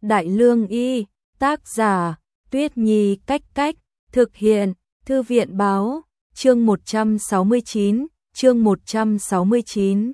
Đại Lương Y, tác giả, Tuyết Nhi Cách Cách, thực hiện, Thư viện Báo, chương 169, chương 169.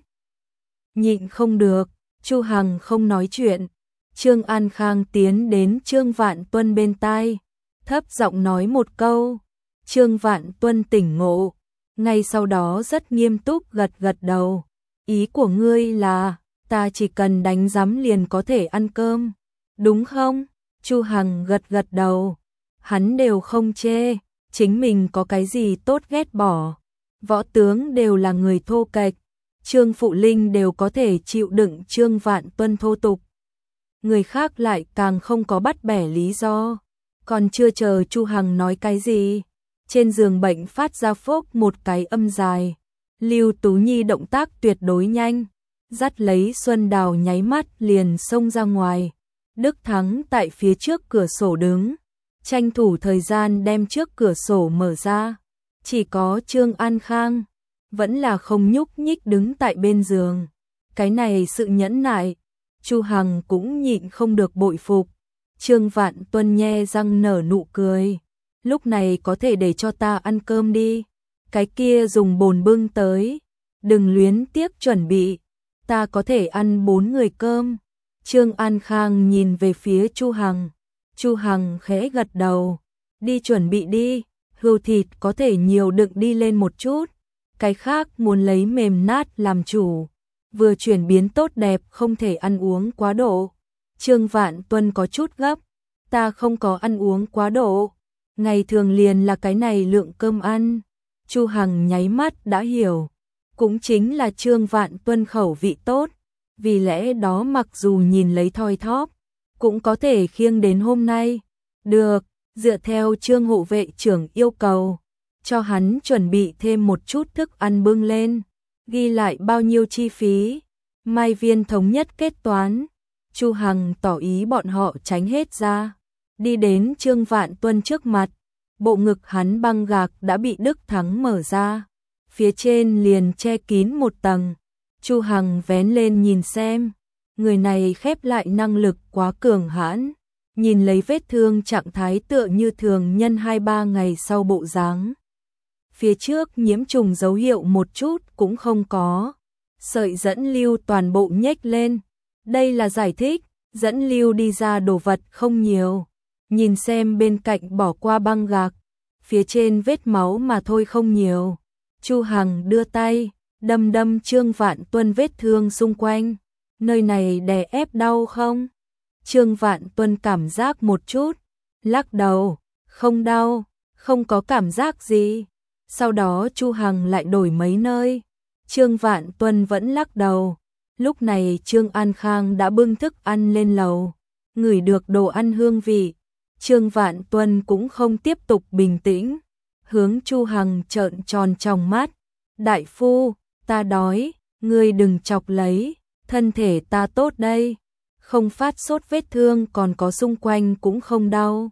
Nhịn không được, Chu Hằng không nói chuyện. Trương An Khang tiến đến Trương Vạn Tuân bên tai, thấp giọng nói một câu. Trương Vạn Tuân tỉnh ngộ, ngay sau đó rất nghiêm túc gật gật đầu. Ý của ngươi là, ta chỉ cần đánh giám liền có thể ăn cơm, đúng không? Chu Hằng gật gật đầu. Hắn đều không chê, chính mình có cái gì tốt ghét bỏ. Võ tướng đều là người thô kệch, Trương Phụ Linh đều có thể chịu đựng Trương Vạn Tuân thô tục. Người khác lại càng không có bắt bẻ lý do. Còn chưa chờ Chu Hằng nói cái gì, trên giường bệnh phát ra phốc một cái âm dài. Lưu Tú Nhi động tác tuyệt đối nhanh, dắt lấy Xuân Đào nháy mắt liền xông ra ngoài. Đức Thắng tại phía trước cửa sổ đứng, tranh thủ thời gian đem trước cửa sổ mở ra. Chỉ có Trương An Khang vẫn là không nhúc nhích đứng tại bên giường. Cái này sự nhẫn nại, Chu Hằng cũng nhịn không được bội phục. Trương Vạn Tuân nhe răng nở nụ cười. Lúc này có thể để cho ta ăn cơm đi. Cái kia dùng bồn bưng tới, đừng luyến tiếc chuẩn bị, ta có thể ăn 4 người cơm. Trương An Khang nhìn về phía Chu Hằng. Chu Hằng khẽ gật đầu. Đi chuẩn bị đi, hươu thịt có thể nhiều đựng đi lên một chút. Cái khác muốn lấy mềm nát làm chủ. Vừa chuyển biến tốt đẹp không thể ăn uống quá độ. Trương Vạn Tuân có chút gấp. Ta không có ăn uống quá độ. Ngày thường liền là cái này lượng cơm ăn. Chu Hằng nháy mắt đã hiểu. Cũng chính là Trương Vạn Tuân khẩu vị tốt. Vì lẽ đó mặc dù nhìn lấy thoi thóp, cũng có thể khiêng đến hôm nay. Được, dựa theo Trương hộ vệ trưởng yêu cầu, cho hắn chuẩn bị thêm một chút thức ăn bưng lên. Ghi lại bao nhiêu chi phí. Mai Viên thống nhất kết toán. Chu Hằng tỏ ý bọn họ tránh hết ra. Đi đến Trương Vạn Tuân trước mặt. Bộ ngực hắn băng gạc đã bị Đức Thắng mở ra. Phía trên liền che kín một tầng. Chu Hằng vén lên nhìn xem. Người này khép lại năng lực quá cường hãn. Nhìn lấy vết thương trạng thái tựa như thường nhân 2-3 ngày sau bộ dáng. Phía trước nhiễm trùng dấu hiệu một chút cũng không có. Sợi dẫn lưu toàn bộ nhếch lên. Đây là giải thích, dẫn lưu đi ra đồ vật không nhiều. Nhìn xem bên cạnh bỏ qua băng gạc, phía trên vết máu mà thôi không nhiều. Chu Hằng đưa tay, đâm đâm Trương Vạn Tuân vết thương xung quanh. Nơi này đè ép đau không? Trương Vạn Tuân cảm giác một chút, lắc đầu, không đau, không có cảm giác gì. Sau đó Chu Hằng lại đổi mấy nơi. Trương Vạn Tuân vẫn lắc đầu. Lúc này Trương An Khang đã bưng thức ăn lên lầu. Ngửi được đồ ăn hương vị. Trương Vạn Tuân cũng không tiếp tục bình tĩnh. Hướng Chu Hằng trợn tròn tròng mắt. Đại phu, ta đói, ngươi đừng chọc lấy. Thân thể ta tốt đây. Không phát sốt vết thương còn có xung quanh cũng không đau.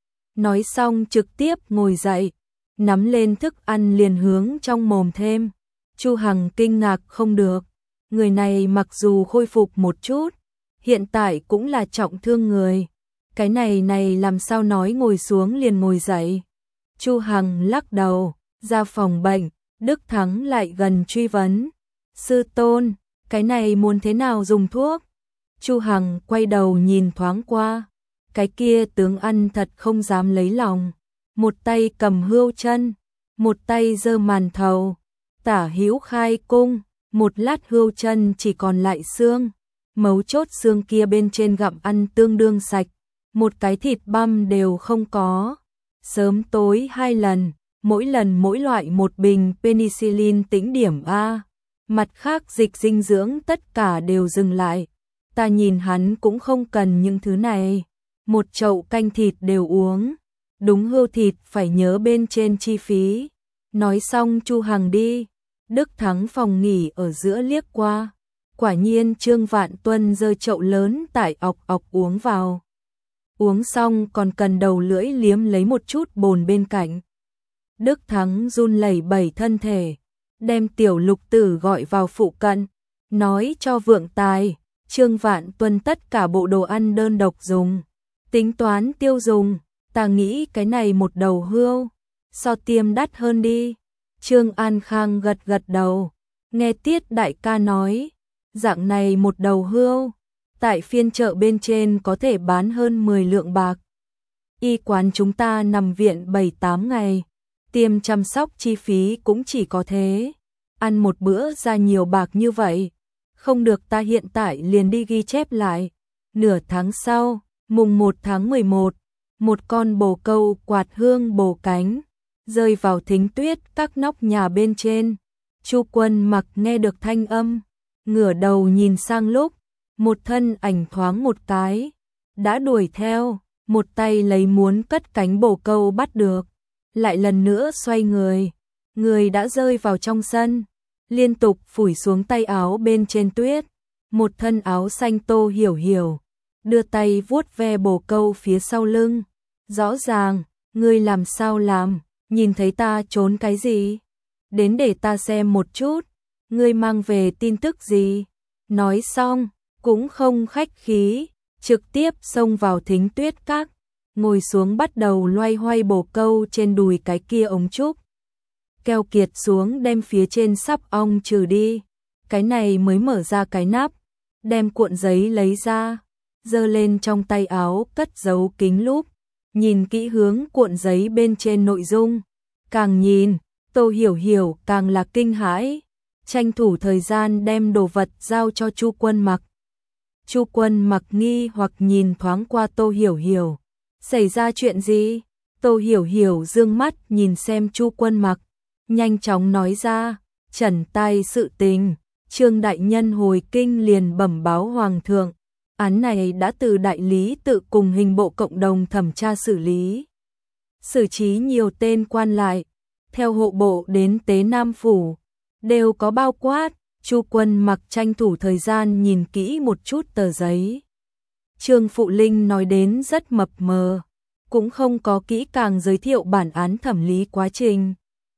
Nói xong trực tiếp ngồi dậy. Nắm lên thức ăn liền hướng trong mồm thêm. Chu Hằng kinh ngạc không được. Người này mặc dù khôi phục một chút, hiện tại cũng là trọng thương người. Cái này làm sao nói ngồi xuống liền ngồi dậy. Chu Hằng lắc đầu, ra phòng bệnh. Đức Thắng lại gần truy vấn. Sư tôn, cái này muốn thế nào dùng thuốc? Chu Hằng quay đầu nhìn thoáng qua. Cái kia tướng ăn thật không dám lấy lòng. Một tay cầm hươu chân, một tay giơ màn thầu. Tả hữu khai cung, một lát hươu chân chỉ còn lại xương. Mấu chốt xương kia bên trên gặm ăn tương đương sạch. Một cái thịt băm đều không có. Sớm tối 2 lần, mỗi lần mỗi loại một bình penicillin tĩnh điểm A. Mặt khác dịch dinh dưỡng tất cả đều dừng lại. Ta nhìn hắn cũng không cần những thứ này. Một chậu canh thịt đều uống. Đúng hươu thịt phải nhớ bên trên chi phí. Nói xong Chu Hằng đi. Đức Thắng phòng nghỉ ở giữa liếc qua. Quả nhiên Trương Vạn Tuân giơ chậu lớn tải ọc ọc uống vào. Uống xong còn cần đầu lưỡi liếm lấy một chút bồn bên cạnh. Đức Thắng run lẩy bẩy thân thể, đem Tiểu Lục Tử gọi vào phụ cận, nói cho Vượng Tài, Trương Vạn Tuân tất cả bộ đồ ăn đơn độc dùng. Tính toán tiêu dùng, ta nghĩ cái này một đầu hươu, so tiêm đắt hơn đi. Trương An Khang gật gật đầu, nghe Tiết đại ca nói, dạng này một đầu hươu, tại phiên chợ bên trên có thể bán hơn 10 lượng bạc. Y quán chúng ta nằm viện 7-8 ngày, tiêm chăm sóc chi phí cũng chỉ có thế. Ăn một bữa ra nhiều bạc như vậy, không được ta hiện tại liền đi ghi chép lại. Nửa tháng sau, mùng 1 tháng 11, một con bồ câu quạt hương bồ cánh, rơi vào thính tuyết các nóc nhà bên trên. Chu Quân Mặc nghe được thanh âm, ngửa đầu nhìn sang lúc, một thân ảnh thoáng một cái, đã đuổi theo, một tay lấy muốn cất cánh bồ câu bắt được, lại lần nữa xoay người đã rơi vào trong sân, liên tục phủi xuống tay áo bên trên tuyết, một thân áo xanh Tô Hiểu Hiểu, đưa tay vuốt ve bồ câu phía sau lưng, rõ ràng, ngươi làm sao làm, nhìn thấy ta trốn cái gì, đến để ta xem một chút, ngươi mang về tin tức gì, nói xong, cũng không khách khí, trực tiếp xông vào thính tuyết các, ngồi xuống bắt đầu loay hoay bồ câu trên đùi cái kia ống trúc. Keo kiệt xuống đem phía trên sắp ong trừ đi, cái này mới mở ra cái nắp, đem cuộn giấy lấy ra, giơ lên trong tay áo cất giấu kính lúp, nhìn kỹ hướng cuộn giấy bên trên nội dung, càng nhìn, Tô Hiểu Hiểu càng là kinh hãi, tranh thủ thời gian đem đồ vật giao cho Chu Quân Mặc. Chu Quân Mặc nghi hoặc nhìn thoáng qua Tô Hiểu Hiểu, xảy ra chuyện gì? Tô Hiểu Hiểu dương mắt nhìn xem Chu Quân Mặc, nhanh chóng nói ra, trần tai sự tình, Trương đại nhân hồi kinh liền bẩm báo hoàng thượng, án này đã từ đại lý tự cùng hình bộ cộng đồng thẩm tra xử lý. Xử trí nhiều tên quan lại, theo hộ bộ đến Tế Nam phủ, đều có bao quát. Chu Quân Mặc tranh thủ thời gian nhìn kỹ một chút tờ giấy. Trương Phụ Linh nói đến rất mập mờ, cũng không có kỹ càng giới thiệu bản án thẩm lý quá trình.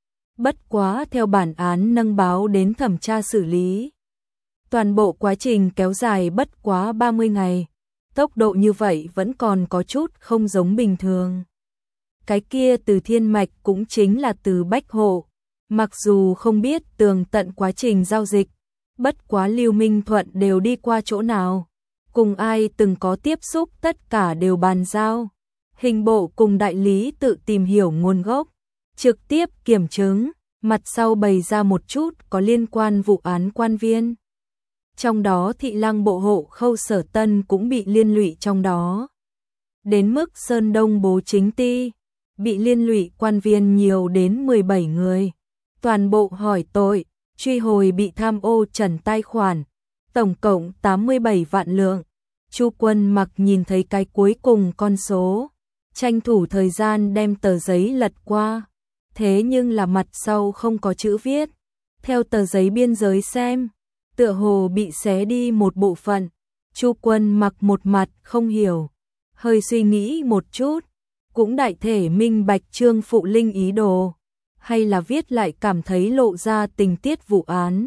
Bất quá theo bản án nâng báo đến thẩm tra xử lý, toàn bộ quá trình kéo dài bất quá 30 ngày, tốc độ như vậy vẫn còn có chút không giống bình thường. Cái kia Từ Thiên Mạch cũng chính là Từ Bách Hộ, mặc dù không biết tường tận quá trình giao dịch, bất quá Lưu Minh Thuận đều đi qua chỗ nào, cùng ai từng có tiếp xúc tất cả đều bàn giao. Hình bộ cùng đại lý tự tìm hiểu nguồn gốc, trực tiếp kiểm chứng, mặt sau bày ra một chút có liên quan vụ án quan viên. Trong đó Thị Lăng bộ hộ Khâu Sở Tân cũng bị liên lụy trong đó. Đến mức Sơn Đông Bố Chính Ty, bị liên lụy quan viên nhiều đến 17 người. Toàn bộ hỏi tội, truy hồi bị tham ô trần tài khoản, tổng cộng 87 vạn lượng. Chu Quân Mặc nhìn thấy cái cuối cùng con số, tranh thủ thời gian đem tờ giấy lật qua, thế nhưng là mặt sau không có chữ viết. Theo tờ giấy biên giới xem, tựa hồ bị xé đi một bộ phận. Chu Quân Mặc một mặt không hiểu, hơi suy nghĩ một chút, cũng đại thể minh bạch Trương Phụ Linh ý đồ, hay là viết lại cảm thấy lộ ra tình tiết vụ án.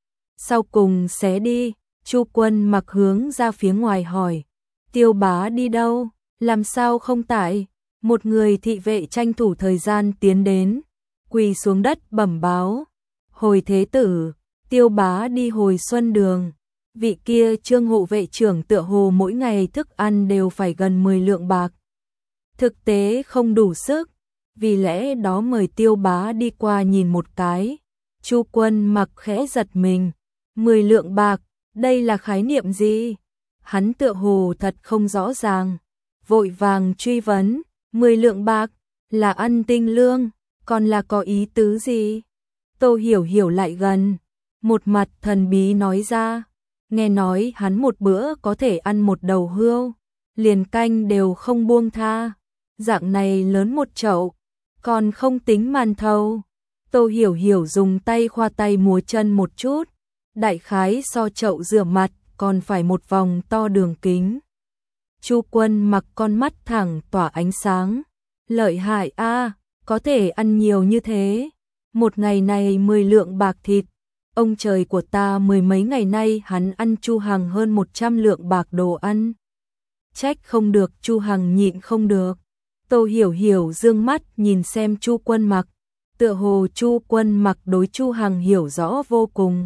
Sau cùng xé đi, Chu Quân Mặc hướng ra phía ngoài hỏi, Tiêu bá đi đâu, làm sao không tại? Một người thị vệ tranh thủ thời gian tiến đến, quỳ xuống đất bẩm báo, hồi thế tử, Tiêu bá đi hồi Xuân Đường. Vị kia Trương hộ vệ trưởng tựa hồ mỗi ngày thức ăn đều phải gần 10 lượng bạc. Thực tế không đủ sức, vì lẽ đó mời Tiêu bá đi qua nhìn một cái. Chu Quân Mặc khẽ giật mình, 10 lượng bạc, đây là khái niệm gì? Hắn tựa hồ thật không rõ ràng, vội vàng truy vấn, 10 lượng bạc, là ăn tinh lương, còn là có ý tứ gì? Tô Hiểu Hiểu lại gần, một mặt thần bí nói ra, nghe nói hắn một bữa có thể ăn một đầu hươu, liền canh đều không buông tha, dạng này lớn một chậu, còn không tính màn thầu. Tô Hiểu Hiểu dùng tay khoa tay múa chân một chút, đại khái so chậu rửa mặt còn phải một vòng to đường kính. Chu Quân Mặc con mắt thẳng tỏa ánh sáng, lợi hại a, có thể ăn nhiều như thế, một ngày này 10 lượng bạc thịt, Ông trời của ta, mười mấy ngày nay hắn ăn Chu Hằng hơn 100 lượng bạc đồ ăn. Trách không được, Chu Hằng nhịn không được. Tô Hiểu Hiểu dương mắt nhìn xem Chu Quân Mặc, tựa hồ Chu Quân Mặc đối Chu Hằng hiểu rõ vô cùng.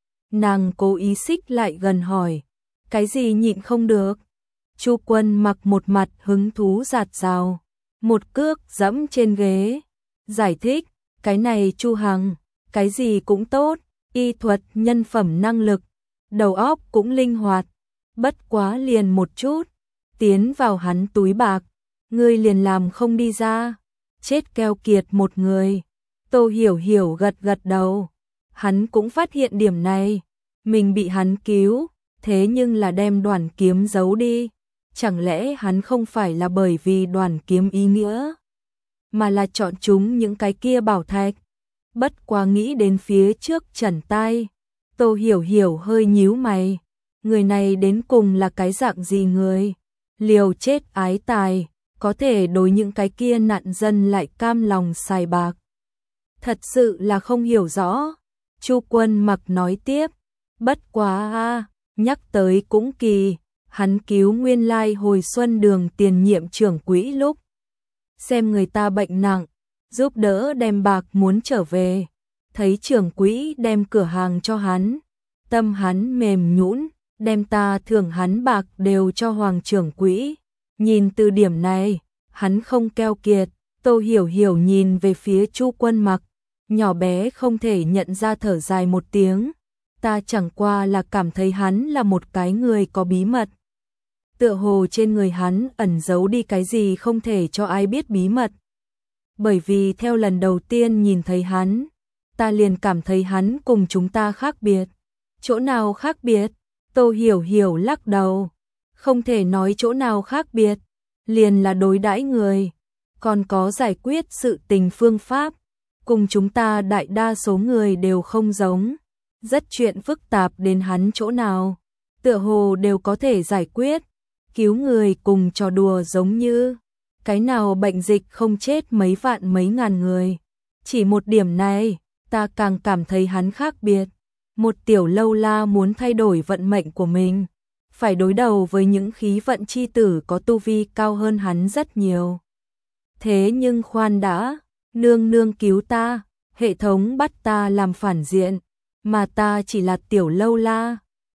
Nàng cố ý xích lại gần hỏi, cái gì nhịn không được? Chu Quân Mặc một mặt hứng thú rạt rào, một cước giẫm trên ghế, giải thích, cái này Chu Hằng, cái gì cũng tốt, y thuật, nhân phẩm, năng lực, đầu óc cũng linh hoạt, bất quá liền một chút, tiến vào hắn túi bạc, ngươi liền làm không đi ra, chết keo kiệt một người. Tô Hiểu Hiểu gật gật đầu, hắn cũng phát hiện điểm này, mình bị hắn cứu, thế nhưng là đem đoàn kiếm giấu đi, chẳng lẽ hắn không phải là bởi vì đoàn kiếm ý nghĩa, mà là chọn chúng những cái kia bảo thạch. Bất quá nghĩ đến phía trước Trần Tai, Tô Hiểu Hiểu hơi nhíu mày, người này đến cùng là cái dạng gì người, liều chết ái tài, có thể đối những cái kia nạn dân lại cam lòng xài bạc. Thật sự là không hiểu rõ. Chu Quân Mặc nói tiếp, bất quá nhắc tới cũng kỳ, hắn cứu nguyên lai hồi xuân đường tiền nhiệm trưởng quỹ lúc xem người ta bệnh nặng, giúp đỡ đem bạc muốn trở về, thấy trưởng quỹ đem cửa hàng cho hắn, tâm hắn mềm nhũn, đem ta thưởng hắn bạc đều cho hoàng trưởng quỹ. Nhìn từ điểm này, hắn không keo kiệt. Tô Hiểu Hiểu nhìn về phía Chu Quân Mặc, nhỏ bé không thể nhận ra, thở dài một tiếng, ta chẳng qua là cảm thấy hắn là một cái người có bí mật. Tựa hồ trên người hắn ẩn giấu đi cái gì không thể cho ai biết bí mật. Bởi vì theo lần đầu tiên nhìn thấy hắn, ta liền cảm thấy hắn cùng chúng ta khác biệt. Chỗ nào khác biệt? Tô Hiểu Hiểu lắc đầu, không thể nói chỗ nào khác biệt, liền là đối đãi người, còn có giải quyết sự tình phương pháp, cùng chúng ta đại đa số người đều không giống. Rất chuyện phức tạp đến hắn chỗ nào, tựa hồ đều có thể giải quyết. Cứu người cùng trò đùa giống như, cái nào bệnh dịch không chết mấy vạn mấy ngàn người. Chỉ một điểm này, ta càng cảm thấy hắn khác biệt. Một tiểu lâu la muốn thay đổi vận mệnh của mình, phải đối đầu với những khí vận chi tử có tu vi cao hơn hắn rất nhiều. Thế nhưng khoan đã, nương nương cứu ta, hệ thống bắt ta làm phản diện, mà ta chỉ là tiểu lâu la,